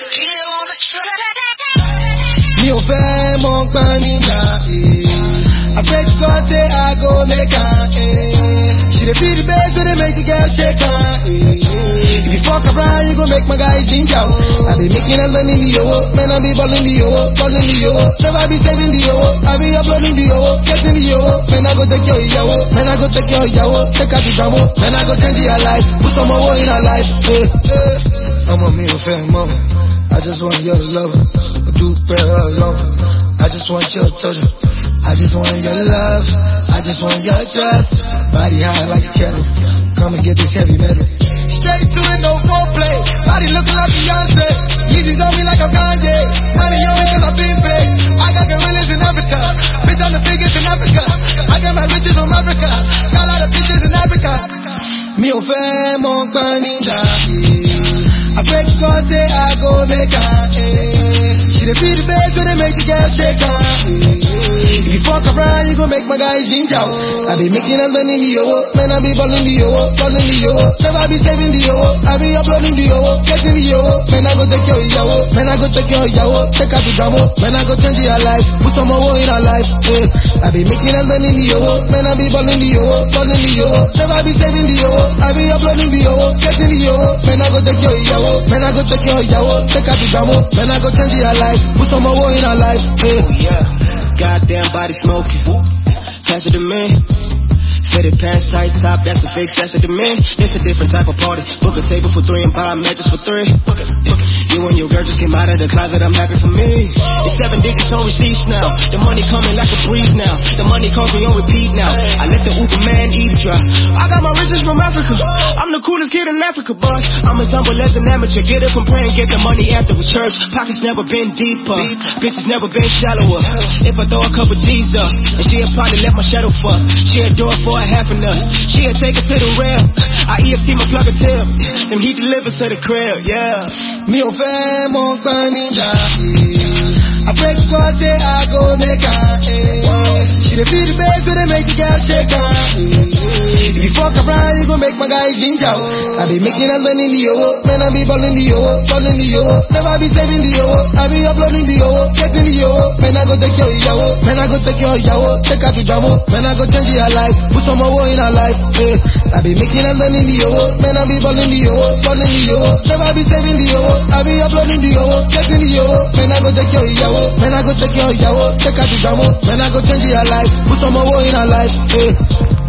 Me ò fẹ́ mọ gbọ́n nígbà I pray to God say I go make her She dey feel the bass when they make the girl shake her If you fuck around you gon' make my guy ginger I be making a money in the owo, man I be ballin' the owo, ballin' the owo Never be saving the owo, I be uploading the owo, getting the owo Man I go take your yawo, man I go take your yawo Take her to Jamo, man I go change her life Put some more in her life I'm a me ò fẹ́ mọ́ I just want your love, do better love I just want your touch I just want your love, I just want your trust. Body high like a kettle, come and get this heavy metal. Straight to it, no foreplay. Body looking like Beyonce. Yeezys on me like I'm Kanye. Money on me cause I've been paid. I got gorillas in Africa. Bitch, I'm the biggest in Africa. I got my riches from Africa. Got a lot of bitches in Africa. Me ò fẹ́ mọ gbọ́n nígbà I pray to God say I go make her She dey feel the bass when they make the girl shake her If you fuck around, you gon' make my guy ginger I be making a money in the owo, man I be ballin' the owo, ballin' the owo Never be saving the owo, I be uploading the owo, getting the owo Man I go take your yawo, man I go take your yawo Take her to Jamo, man I go change her life Put some more in her life, I be making a money in the owo, man I be ballin' the owo, ballin' the owo Never be saving the owo, I be uploading the owo, getting the owo Man I go take your yawo, man I go take your yawo Take her to Jamo, man I go change her life Put some more in her life, Goddamn body smoking. Pass it to me. Fitted pants, tight top, that's a fake that's it to me. It's a different type of party. Book a table for 3 and buy matches for 3. You and your girl just came out of the closet, I'm happy for me. It's 7 digits on receipts now. The money coming like a breeze now. The money calls me on repeat now. I let the Uber man eavesdrop. I got my riches from Africa. I'm the coolest kid in Africa, boss. I'm as humble as an amateur. Get up from prayer and get the money after the church. Pockets never been deeper. Bitches never been shallower. If I throw a couple G's up, and she'll probably let my shadow fuck. She'll do it for a half a nut. She'll take it to the rail. I EFT my plug a tip. Then he delivers to the crib, yeah. Me ò fẹ́ mọ gbọ́n nígbà I pray to God say I go make her She dey feel the bass when they make the girl shake her If you fuck around, you gon' make my guy ginger I be making a money in the owo, man I be ballin' the owo, ballin' the owo Never be saving the owo, I be uploading the owo, getting the owo Man I go take your yawo, man I go take your yawo Take her to Jamo, man I go change her life Put some more in her life, I be making a money in the owo, man I be ballin' the owo, ballin' the owo Never be saving the owo, I be uploading the owo, getting the owo Man I go take your yawo, man I go take your yawo Take her to Jamo, man I go change her life Put some more in her life,